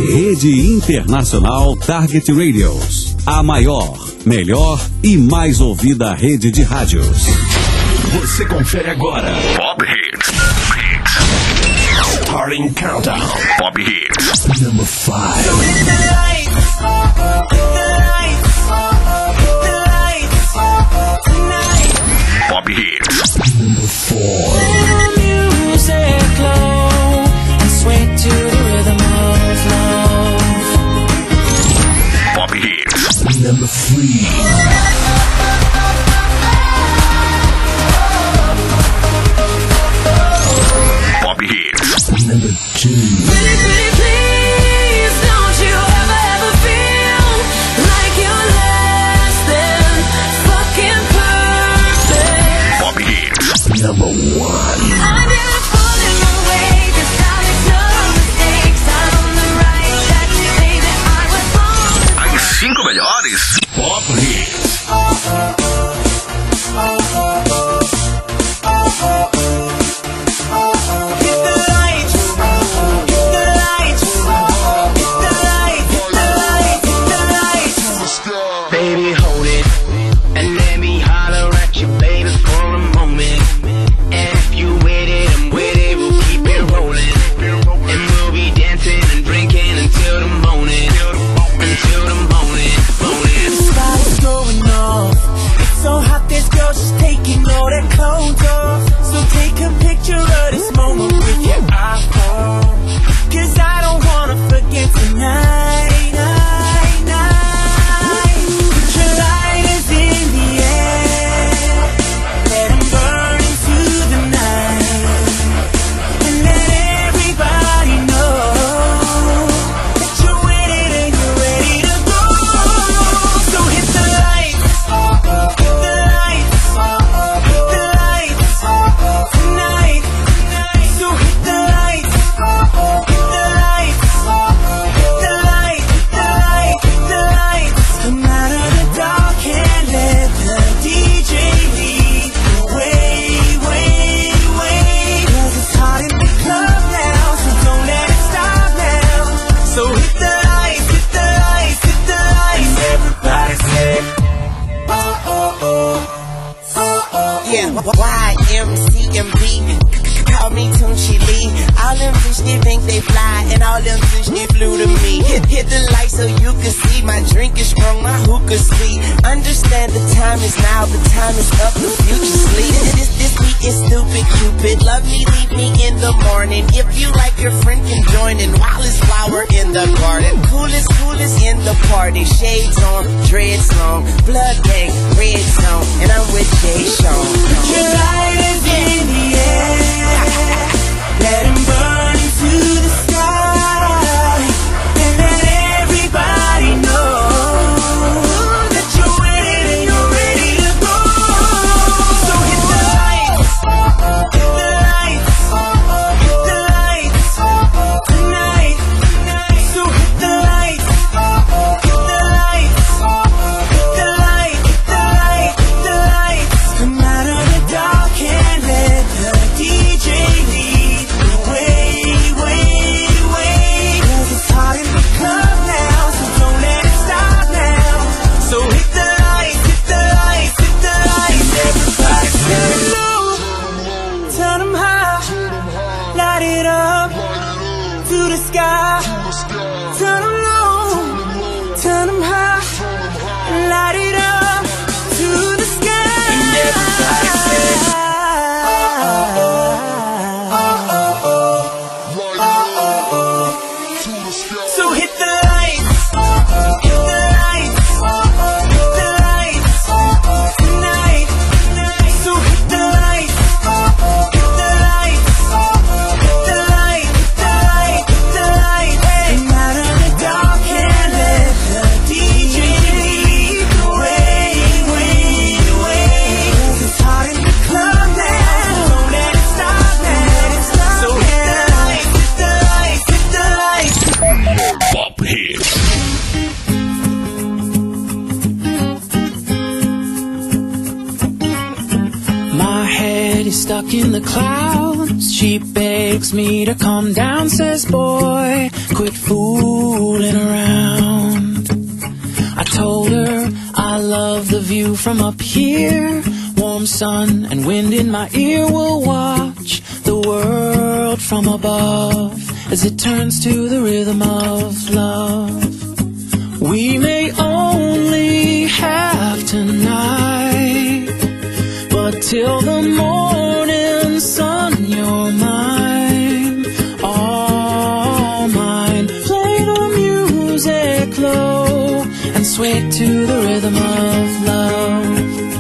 Rede Internacional Target Radios. A maior, melhor e mais ouvida rede de rádios. Você confere agora. Pop Hits. Starting Countdown. Pop Hits. Number 5. Pop Hits. Number 4. Music low and sway to the rhythm of love. Pop Hits. Number 3. Pop Hits. Number 2. Please, don't you ever feel like you're less than fucking perfect. Pop Hits. Number 1. I didn't fall in my way, 'cause I make no mistakes. I'm on the right track, baby, I was born. As 5 melhores. Pop Hits. Stuck in the clouds, She begs me to calm down, says boy, quit fooling around. I told her I love the view from up here. Warm sun and wind in my ear. Will watch the world from above as it turns to the rhythm of love. We may only have tonight, but till the morning sun, you're mine, all mine. Play the music low and sway to the rhythm of love.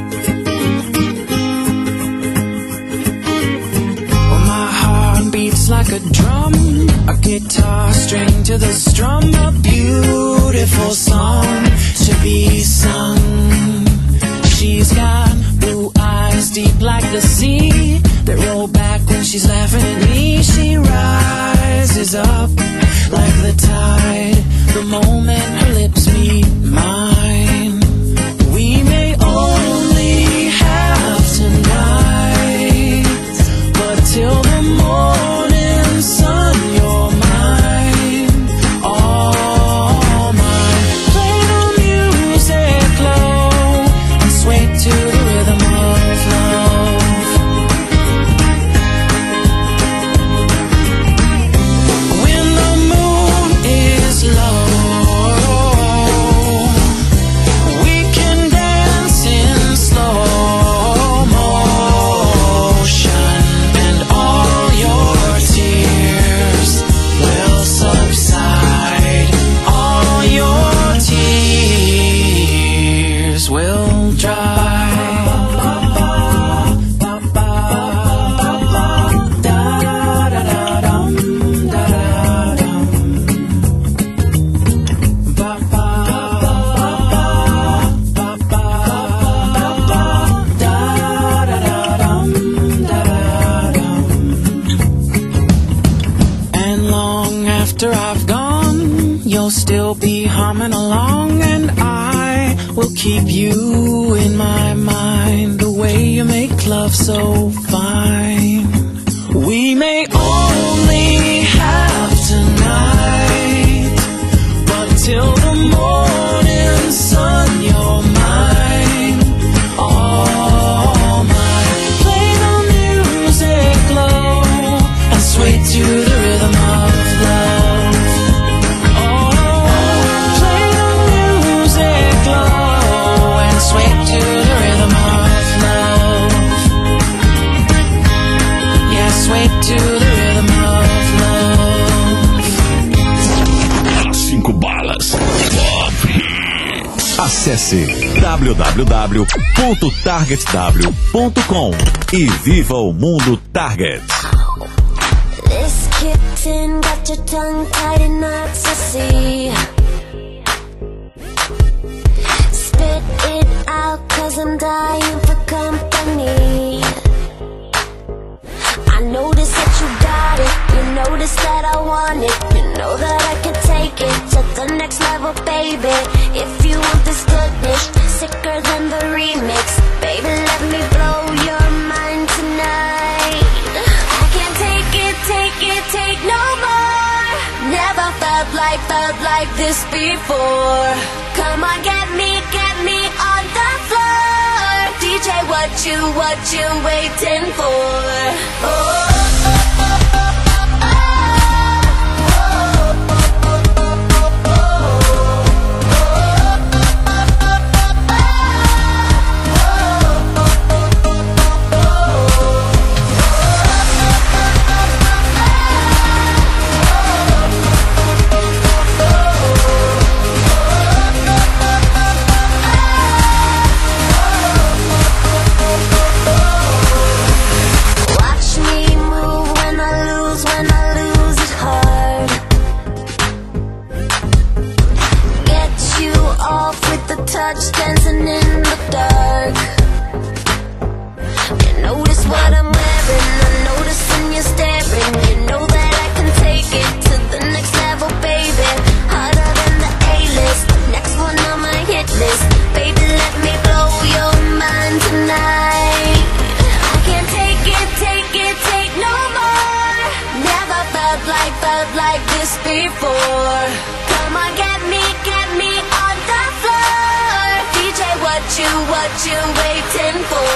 Well, my heart beats like a drum, a guitar string to the strum, a beautiful song to be sung. She's got blue eyes deep like the sea that roll back when she's laughing at me. She rises up like the tide the moment her lips meet mine. We may only have tonight, but till the morning sun, you're mine, all mine. Play the music low and sway to the rhythm of love. When the moon is low, we can dance in slow motion, and all your tears will subside. All your tears will dry. And long after I've gone, you'll still be humming along, and I will keep you in my mind. The way you make love so fine. We may only have tonight, but till the morning sun, you're mine, all mine. Play the music low and sway to the rhythm of love. Oh, play the music low and sway to the rhythm of love. Yeah, sway to the rhythm of love. As 5 balas. Pop Hits. Acesse www.targetw.com e viva o mundo Target. This kitten got your tongue tied in knots, I see. Spit it out, 'cause I'm dying for company. I notice that you got it, you notice that I want it, you know that I can take it to the next level, baby. If you want this goodness, sicker than the remix, baby, let me blow your mind tonight. I can't take it, take no more. Never felt like this before. Come on, get me on the floor. DJ, what you waiting for? Oh. Watch me felt like this before. Come on, get me on the floor. DJ, what you waiting for?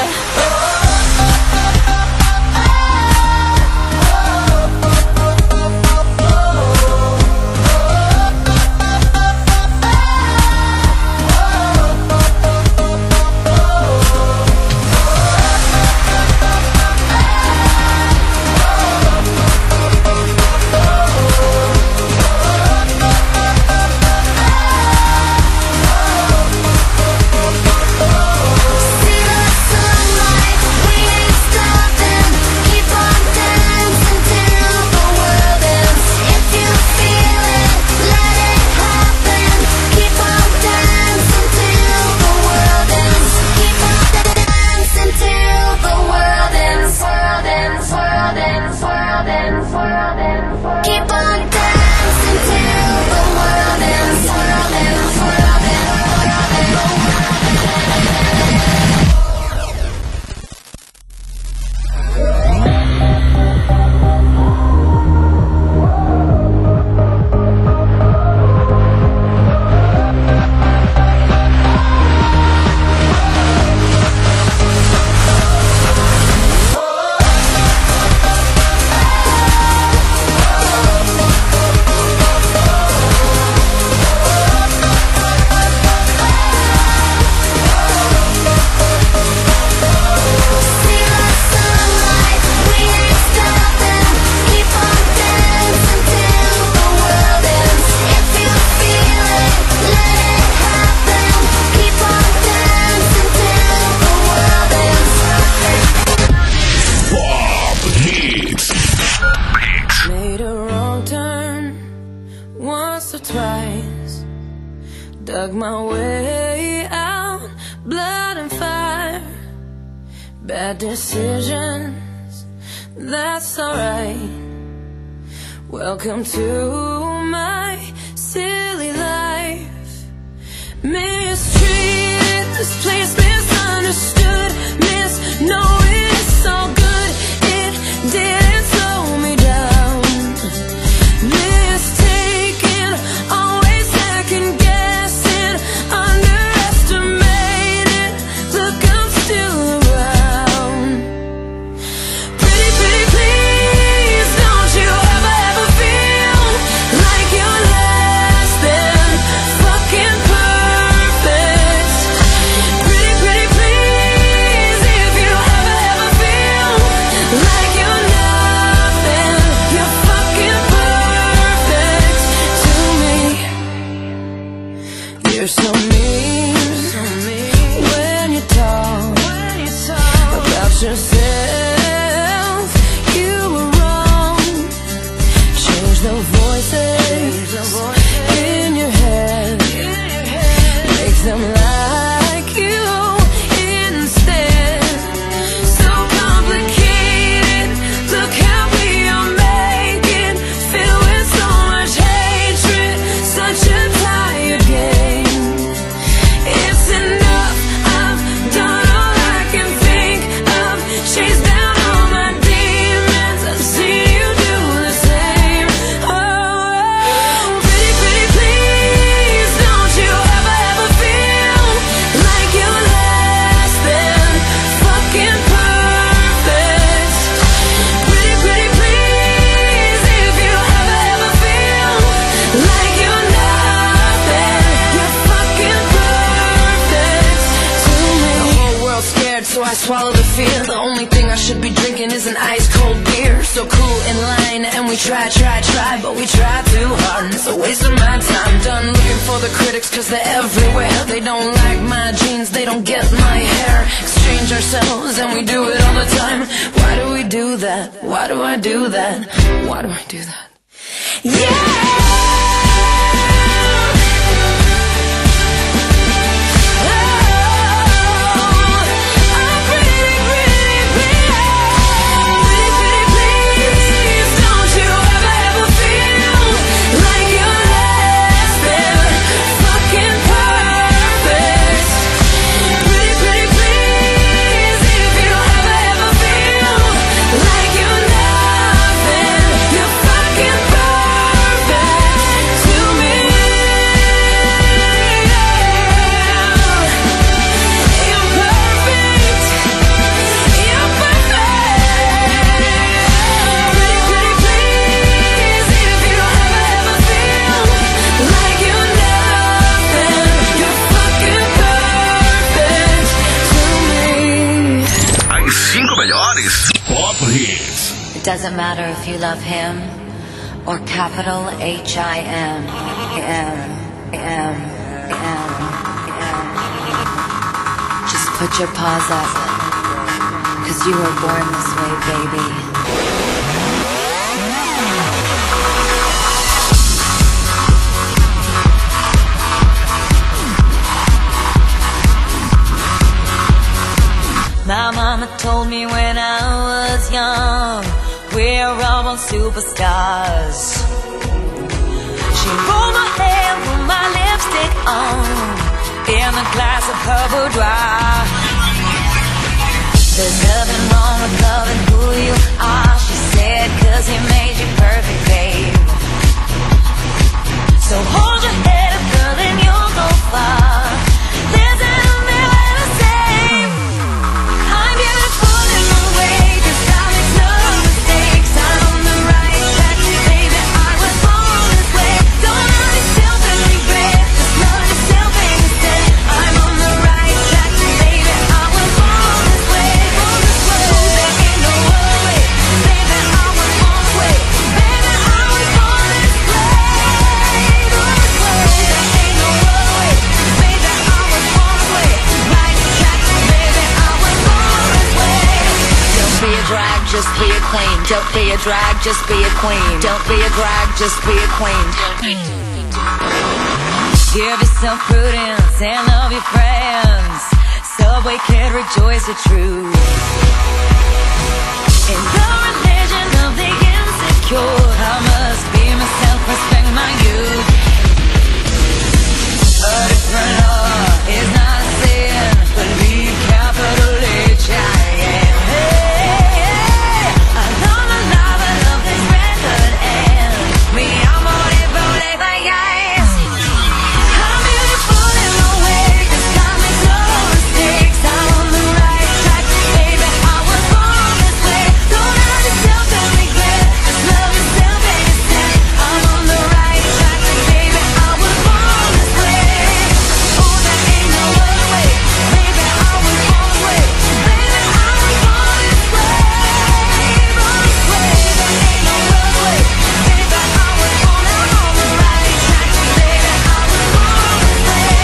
Dug my way out, blood and fire. Bad decisions, that's alright. Welcome to my silly life. Mistreated, this place misunderstood. Knowing it's all good, it didn't slow me down. Mistaken, always second guessing, underestimated. Look, I'm still around. Pretty, pretty, please, don't you ever feel like you're less than fucking perfect. Pretty, pretty, please, if you ever feel like you're nothing, you're fucking perfect to me. You're so mean when you talk about yourself. You were wrong. Change the voices in your head. Make them like you instead. So complicated. Look how we are making. Filled with so much hatred. Such a tired game. It's enough. I've done all I can think of. Chased down all my demons. I've seen you do the same. Oh, pretty, pretty, please, don't you ever feel like you're less than fucking perfect. Pretty, pretty, please, if you ever feel like you're nothing, you're fucking perfect to me. The whole world's scared, so I swallow the fear. The only thing I should be drinking is an ice cold beer. So cool in line, and we try, but we try too hard, and it's a waste of my time. Done looking for the critics, cause they're everywhere. They don't like my jeans, they don't get my hair. Exchange ourselves, and we do it all the time. Why do we do that? Why do I do that? Why do I do that? Fucking It doesn't matter if you love him or capital H-I-M. Just put your paws up, 'cause you were born this way, baby. My mama told me when I was young, we're all born superstars. She rolled my hair, put my lipstick on, in a glass of her boudoir. There's nothing wrong with loving who you are, she said, 'cause he made you perfect, babe. So hold your head up, girl, and you'll go far. Listen to me when I say I'm beautiful in my way, 'cause I make no mistakes. I'm on the right track, baby, I was born this way. Don't hurt yourself and regret, just love yourself instead. I'm on the right track, baby, I was born this way. There ain't no other way, baby, I was born this way. Baby, I was born this way. There ain't no other way, baby, I was born this way. Right track, baby, I was born this way. Don't be a drag, just be a queen. Don't be a drag, just be a queen. Don't be a drag, just be a queen. Give yourself prudence and love your friends. Subway kid, rejoice the truth. In the religion of the insecure, I must be myself, respect my youth. A different law is not a sin, believe capital H-I-M. I love the love, I love this record, and me, I'm all about it, like yes. I'm beautiful in my way, 'cause I make no mistakes. I'm on the right track, baby, I was born this way. Don't hurt yourself and regret, just love yourself instead. I'm on the right track, baby, I was born this way. Oh, there ain't no other way, baby, I was born this way. Baby, I was born this way. Born this way, there ain't no other way, baby, I was born. I'm on the right track, baby, I was born this way.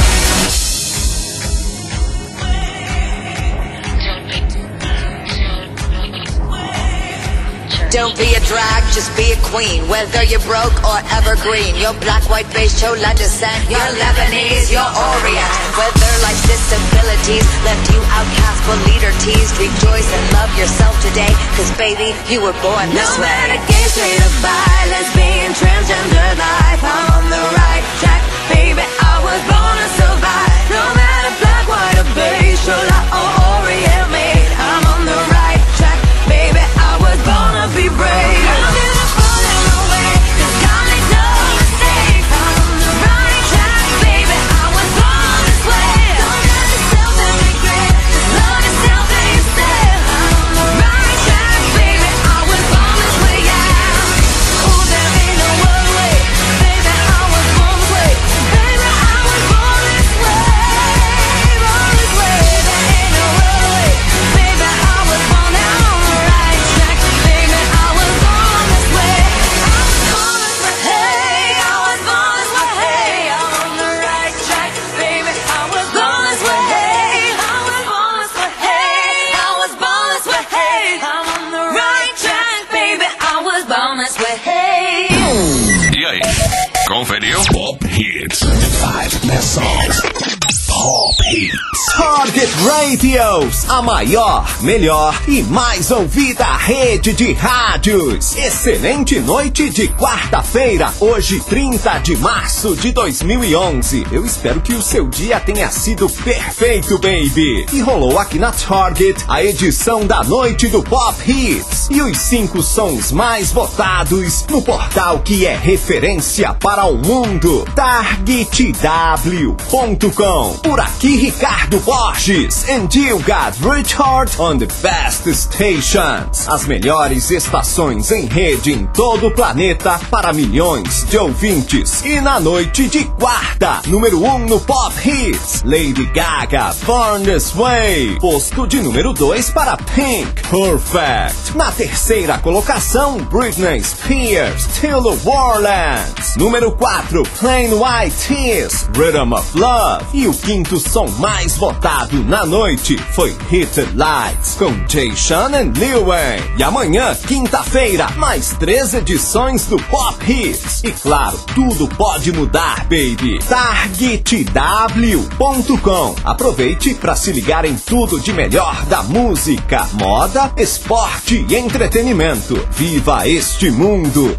Don't be a drag, just be a queen. Whether you're broke or evergreen, you're black, white, beige, chola descent, you're Lebanese, you're Orient. Whether life's disabilities left you outcast but leader teased, rejoice and love yourself today, 'cause baby, you were born this way. No matter gay, straight or bi, lesbian, transgender life, I'm on the right track, baby, I was born to survive. No matter black, white or beige, chola or Orient made, I'm on the right track, baby, I was born to be brave. I'm beautiful in my way, 'cause I make no mistakes. I'm on the right track, baby, I was born this way. Don't hurt yourself and regret, just love yourself instead. I'm on the right track, baby, I was born this way, yeah. Oh, there ain't no other way, baby, I was born this way. Baby, I was born this way. Born this way, there ain't no other way, baby, I was born. I'm on the right track, baby, I was born this way. I was born this way, hey, I was born this way, hey, I'm on the right track, baby, I was born this way, hey, I was born this way, hey, I was born this way, hey, I'm on the right track, baby, I was born this way, hey. E aí, conferiu? Pop Hits. 5 best songs. Pop Hits. Target Radios, a maior, melhor e mais ouvida rede de rádios. Excelente noite de quarta-feira, hoje 30 de março de 2011. Eu espero que o seu dia tenha sido perfeito, baby. E rolou aqui na Target a edição da noite do Pop Hits e os 5 sons mais votados no portal que é referência para o mundo, targetw.com. Por aqui, Ricardo Borges. hits, and you got Richard on the best stations. As melhores estações em rede em todo o planeta para milhões de ouvintes. E na noite de quarta, número 1 no Pop Hits, Lady Gaga, Born This Way. Posto de número 2 para Pink, Perfect. Na terceira colocação, Britney Spears, Till the Warlands. Número 4, Plain White Tees, Rhythm of Love. E o quinto som mais votado na noite foi Hit the Lights, com Jay Sean e Lil Wayne. E amanhã, quinta-feira, mais 3 edições do Pop Hits. E claro, tudo pode mudar, baby. TargetW.com. Aproveite para se ligar em tudo de melhor da música, moda, esporte e entretenimento. Viva este mundo.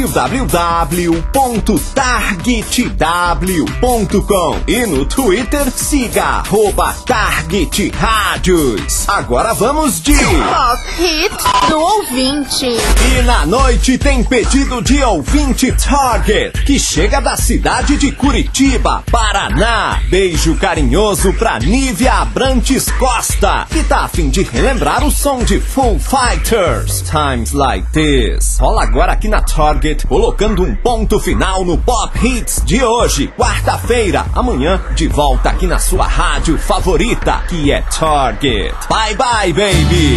www.targetw.com. E no Twitter, siga @Target Rádios. Agora vamos de Pop Hits do ouvinte. E na noite tem pedido de ouvinte Target, que chega da cidade de Curitiba, Paraná. Beijo carinhoso pra Nívia Abrantes Costa, que tá a fim de relembrar o som de Foo Fighters, Times Like This. Rola agora aqui na Target, colocando um ponto final no Pop Hits de hoje, quarta-feira. Amanhã, de volta aqui na sua rádio favorita, que é Target. Bye bye, baby!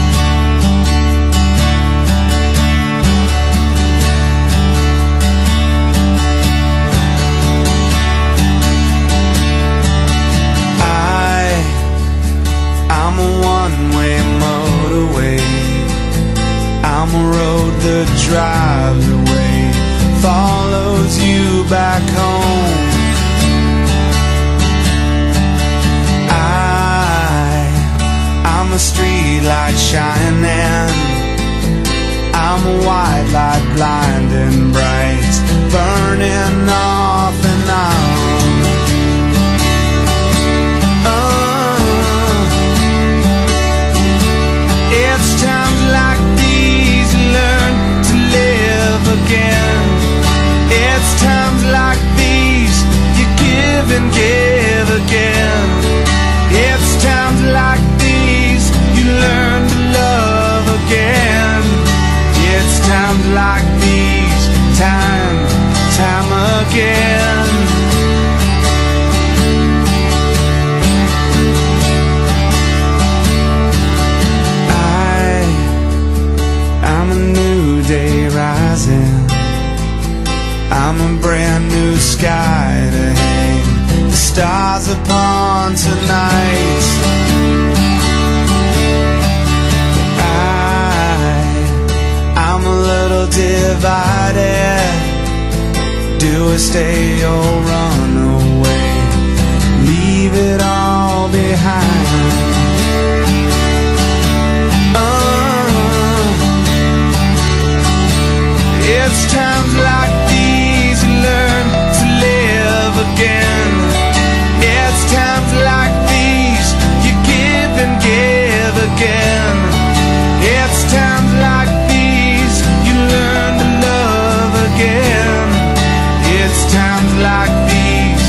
I'm a one-way motorway. I'm a road that drives away, follows you back home. I'm a street light shining. I'm a white light blinding bright, burning off and on. It's times like these you learn to live again. It's times like these you give and give again. It's times like these you learn to love again. It's times like these, time again. I'm a new day rising. I'm a brand new sky to hang the stars upon tonight. I'm a little divided. Do I stay or run away? Leave it all behind. It's times like these you learn to live again. It's times like these you give and give again. It's times like these you learn to love again. It's times like these,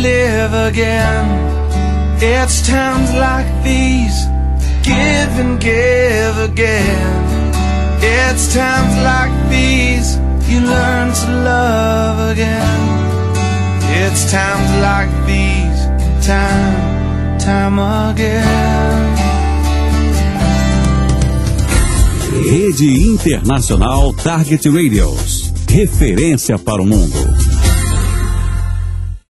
live again. It's times like these, give and give again. It's times like these, you learn to love again. It's times like these, time again. Rede Internacional Target Radios. Referência para o mundo.